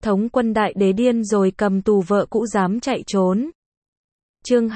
Thống quân đại đế điên rồi cầm tù vợ cũ dám chạy trốn. Chương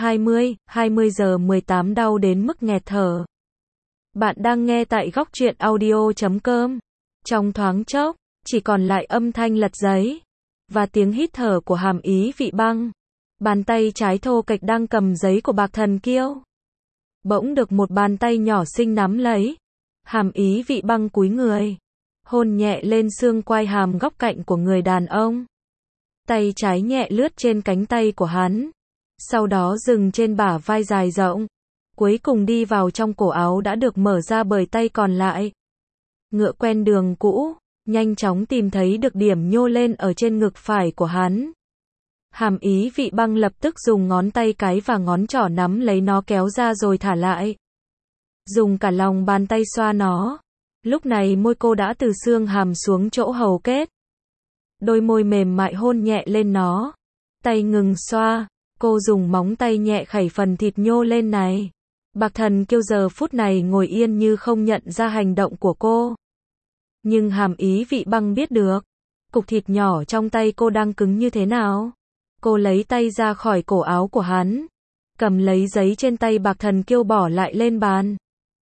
20 giờ 18 đau đến mức nghẹt thở. Bạn đang nghe tại góc truyện audio.com. Trong thoáng chốc, chỉ còn lại âm thanh lật giấy và tiếng hít thở của Hàm Ý Vị Băng. Bàn tay trái thô kệch đang cầm giấy của Bạc Thần Kiêu. Bỗng được một bàn tay nhỏ xinh nắm lấy. Hàm Ý Vị Băng cúi người, hôn nhẹ lên xương quai hàm góc cạnh của người đàn ông. Tay trái nhẹ lướt trên cánh tay của hắn, sau đó dừng trên bả vai dài rộng, cuối cùng đi vào trong cổ áo đã được mở ra bởi tay còn lại. Ngựa quen đường cũ, nhanh chóng tìm thấy được điểm nhô lên ở trên ngực phải của hắn. Hàm Ý Vị Băng lập tức dùng ngón tay cái và ngón trỏ nắm lấy nó kéo ra rồi thả lại. Dùng cả lòng bàn tay xoa nó. Lúc này môi cô đã từ xương hàm xuống chỗ hầu kết. Đôi môi mềm mại hôn nhẹ lên nó. Tay ngừng xoa, cô dùng móng tay nhẹ khẩy phần thịt nhô lên này. Bạc Thần Kiêu giờ phút này ngồi yên như không nhận ra hành động của cô. Nhưng Hàm Ý Vị Băng biết được, cục thịt nhỏ trong tay cô đang cứng như thế nào. Cô lấy tay ra khỏi cổ áo của hắn, cầm lấy giấy trên tay Bạc Thần Kiêu bỏ lại lên bàn.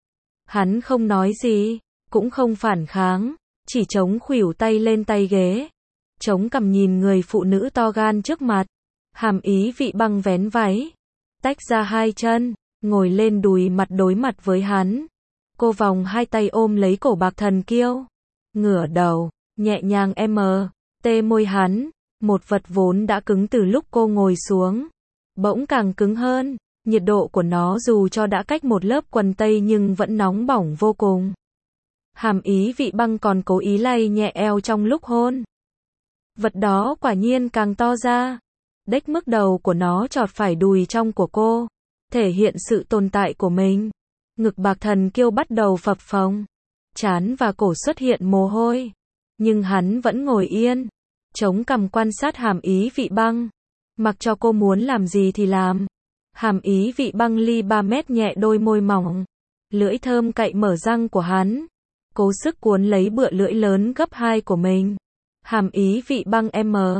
Hắn không nói gì, cũng không phản kháng, chỉ chống khuỷu tay lên tay ghế, chống cằm nhìn người phụ nữ to gan trước mặt. Hàm Ý Vị Băng vén váy, tách ra hai chân, ngồi lên đùi mặt đối mặt với hắn. Cô vòng hai tay ôm lấy cổ Bạc Thần Kiêu, ngửa đầu, nhẹ nhàng tê môi hắn. Một vật vốn đã cứng từ lúc cô ngồi xuống, bỗng càng cứng hơn. Nhiệt độ của nó dù cho đã cách một lớp quần tây nhưng vẫn nóng bỏng vô cùng. Hàm Ý Vị Băng còn cố ý lay nhẹ eo trong lúc hôn. Vật đó quả nhiên càng to ra. Đếch mức đầu của nó chọt phải đùi trong của cô, thể hiện sự tồn tại của mình. Ngực Bạc Thần Kiêu bắt đầu phập phồng, trán và cổ xuất hiện mồ hôi. Nhưng hắn vẫn ngồi yên, chống cằm quan sát Hàm Ý Vị Băng, mặc cho cô muốn làm gì thì làm. Hàm Ý Vị Băng ly 3 mét nhẹ đôi môi mỏng, lưỡi thơm cậy mở răng của hắn, cố sức cuốn lấy bựa lưỡi lớn gấp 2 của mình. Hàm Ý Vị Băng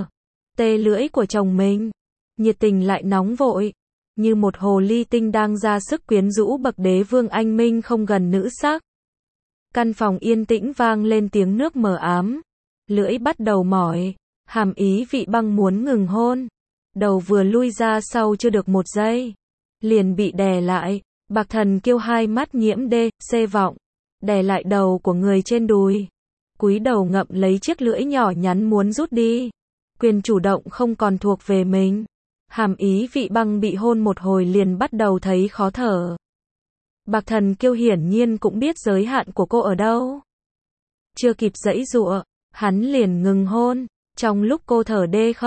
tê lưỡi của chồng mình, nhiệt tình lại nóng vội, như một hồ ly tinh đang ra sức quyến rũ bậc đế vương anh minh không gần nữ sắc. Căn phòng yên tĩnh vang lên tiếng nước mờ ám, lưỡi bắt đầu mỏi. Hàm Ý Vị Băng muốn ngừng hôn, đầu vừa lui ra sau chưa được một giây, liền bị đè lại. Bạc Thần Kiêu hai mắt nhiễm C vọng, đè lại đầu của người trên đùi, cúi đầu ngậm lấy chiếc lưỡi nhỏ nhắn muốn rút đi. Quyền chủ động không còn thuộc về mình. Hàm Ý Vị Băng bị hôn một hồi liền bắt đầu thấy khó thở. Bạc Thần Kiêu hiển nhiên cũng biết giới hạn của cô ở đâu. Chưa kịp giãy giụa, hắn liền ngừng hôn. Trong lúc cô thở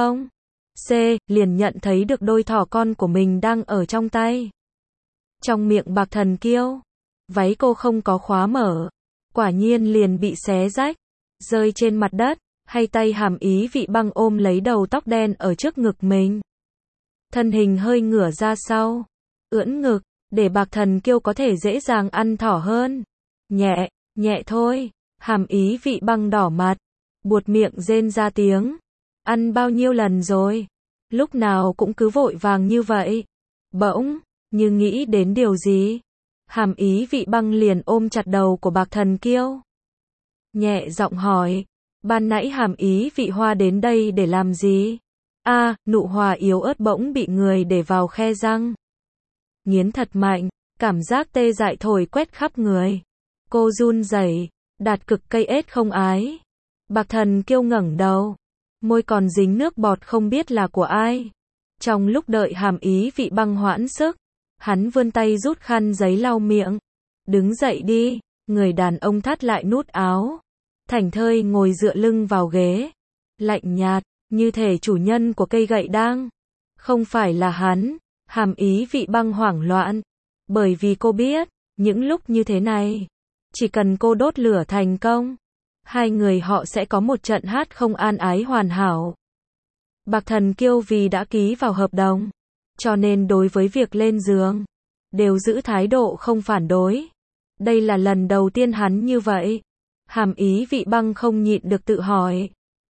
liền nhận thấy được đôi thỏ con của mình đang ở trong tay. Trong miệng Bạc Thần Kiêu, váy cô không có khóa mở, quả nhiên liền bị xé rách, rơi trên mặt đất. Hay tay Hàm Ý Vị Băng ôm lấy đầu tóc đen ở trước ngực mình. Thân hình hơi ngửa ra sau, ưỡn ngực, để Bạc Thần Kiêu có thể dễ dàng ăn thỏ hơn. Nhẹ thôi. Hàm Ý Vị Băng đỏ mặt, buột miệng rên ra tiếng. Ăn bao nhiêu lần rồi? Lúc nào cũng cứ vội vàng như vậy. Bỗng, như nghĩ đến điều gì, Hàm Ý Vị Băng liền ôm chặt đầu của Bạc Thần Kiêu, nhẹ giọng hỏi, ban nãy Hàm Ý Vị Hoa đến đây để làm gì? Nụ hoa yếu ớt bỗng bị người để vào khe răng. Nghiến thật mạnh, cảm giác tê dại thổi quét khắp người. Cô run rẩy, đạt cực cây ết không ái. Bạc Thần Kiêu ngẩng đầu, môi còn dính nước bọt không biết là của ai. Trong lúc đợi Hàm Ý Vị Băng hoãn sức, hắn vươn tay rút khăn giấy lau miệng. Đứng dậy đi. Người đàn ông thắt lại nút áo, thảnh thơi ngồi dựa lưng vào ghế, lạnh nhạt, như thể chủ nhân của cây gậy đang không phải là hắn. Hàm Ý Vị Băng hoảng loạn, bởi vì cô biết, những lúc như thế này, chỉ cần cô đốt lửa thành công, hai người họ sẽ có một trận hát không an ái hoàn hảo. Bạc Thần Kiêu vì đã ký vào hợp đồng, cho nên đối với việc lên giường, đều giữ thái độ không phản đối. Đây là lần đầu tiên hắn như vậy. Hàm Ý Vị Băng không nhịn được tự hỏi,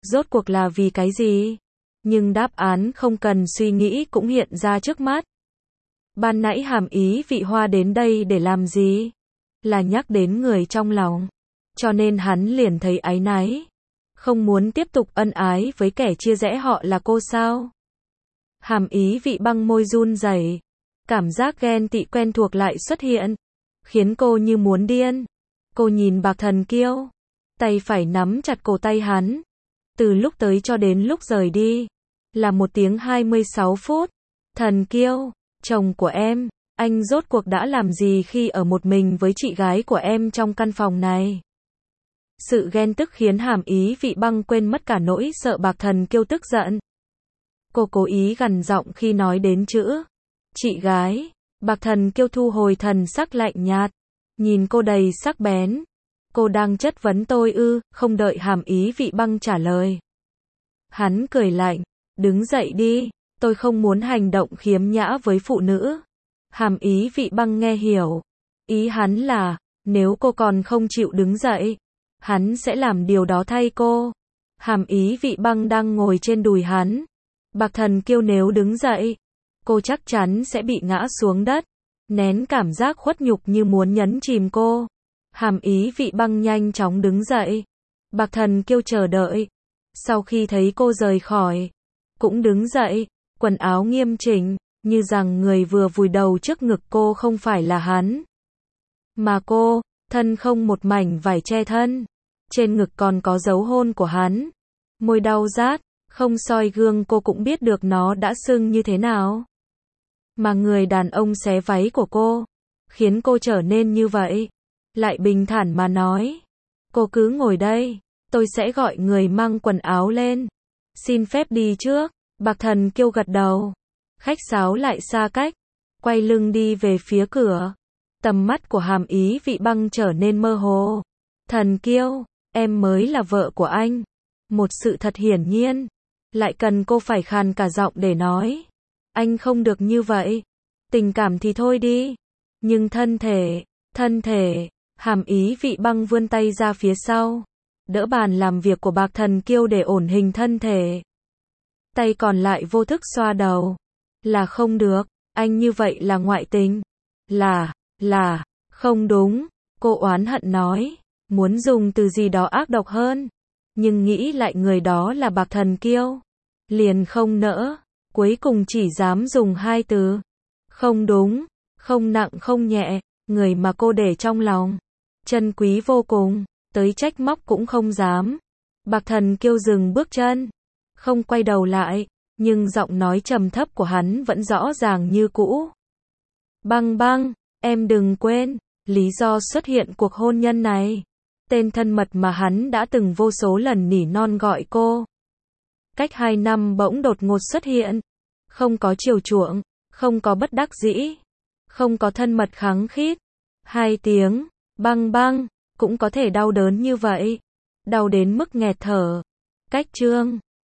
rốt cuộc là vì cái gì? Nhưng đáp án không cần suy nghĩ cũng hiện ra trước mắt. Ban nãy Hàm Ý Vị Hoa đến đây để làm gì? Là nhắc đến người trong lòng. Cho nên hắn liền thấy áy náy. Không muốn tiếp tục ân ái với kẻ chia rẽ họ là cô sao? Hàm Ý Vị băng môi run rẩy. Cảm giác ghen tị quen thuộc lại xuất hiện. Khiến cô như muốn điên. Cô nhìn Bạc Thần Kiêu. Tay phải nắm chặt cổ tay hắn. Từ lúc tới cho đến lúc rời đi. Là 1 tiếng 26 phút. Thần Kiêu, chồng của em, anh rốt cuộc đã làm gì khi ở một mình với chị gái của em trong căn phòng này? Sự ghen tức khiến Hàm Ý Vị băng quên mất cả nỗi sợ Bạc Thần Kiêu tức giận. Cô cố ý gằn giọng khi nói đến chữ chị gái. Bạc Thần Kiêu thu hồi thần sắc lạnh nhạt, nhìn cô đầy sắc bén. Cô đang chất vấn tôi ư? Không đợi Hàm Ý Vị băng trả lời, hắn cười lạnh, đứng dậy đi, tôi không muốn hành động khiếm nhã với phụ nữ. Hàm Ý Vị băng nghe hiểu, ý hắn là, nếu cô còn không chịu đứng dậy, hắn sẽ làm điều đó thay cô. Hàm Ý Vị băng đang ngồi trên đùi hắn. Bạc Thần Kiêu nếu đứng dậy, cô chắc chắn sẽ bị ngã xuống đất, nén cảm giác khuất nhục như muốn nhấn chìm cô. Hàm Ý Vị băng nhanh chóng đứng dậy. Bạc Thần Kiêu chờ đợi. Sau khi thấy cô rời khỏi, cũng đứng dậy, quần áo nghiêm chỉnh, như rằng người vừa vùi đầu trước ngực cô không phải là hắn, mà cô, thân không một mảnh vải che thân. Trên ngực còn có dấu hôn của hắn. Môi đau rát, không soi gương cô cũng biết được nó đã sưng như thế nào. Mà người đàn ông xé váy của cô, khiến cô trở nên như vậy. Lại bình thản mà nói, cô cứ ngồi đây, tôi sẽ gọi người mang quần áo lên. Xin phép đi trước. Bạc Thần Kiêu gật đầu. Khách sáo lại xa cách, quay lưng đi về phía cửa. Tầm mắt của Hàm Ý Vị băng trở nên mơ hồ. Thần Kiêu, em mới là vợ của anh. Một sự thật hiển nhiên, lại cần cô phải khàn cả giọng để nói. Anh không được như vậy. Tình cảm thì thôi đi, nhưng thân thể. Hàm Ý Vị băng vươn tay ra phía sau, đỡ bàn làm việc của Bạc Thần Kiêu để ổn hình thân thể. Tay còn lại vô thức xoa đầu. Là không được, anh như vậy là ngoại tình. Là, không đúng, cô oán hận nói, muốn dùng từ gì đó ác độc hơn. Nhưng nghĩ lại người đó là Bạc Thần Kiêu, liền không nỡ, cuối cùng chỉ dám dùng 2 từ. Không đúng, không nặng không nhẹ, người mà cô để trong lòng, chân quý vô cùng, tới trách móc cũng không dám. Bạc Thần Kiêu dừng bước chân, không quay đầu lại, nhưng giọng nói trầm thấp của hắn vẫn rõ ràng như cũ. Băng băng, em đừng quên, lý do xuất hiện cuộc hôn nhân này. Tên thân mật mà hắn đã từng vô số lần nỉ non gọi cô. Cách 2 năm bỗng đột ngột xuất hiện. Không có chiều chuộng, không có bất đắc dĩ, không có thân mật khăng khít. 2 tiếng, băng băng, cũng có thể đau đớn như vậy. Đau đến mức nghẹt thở. Cách chương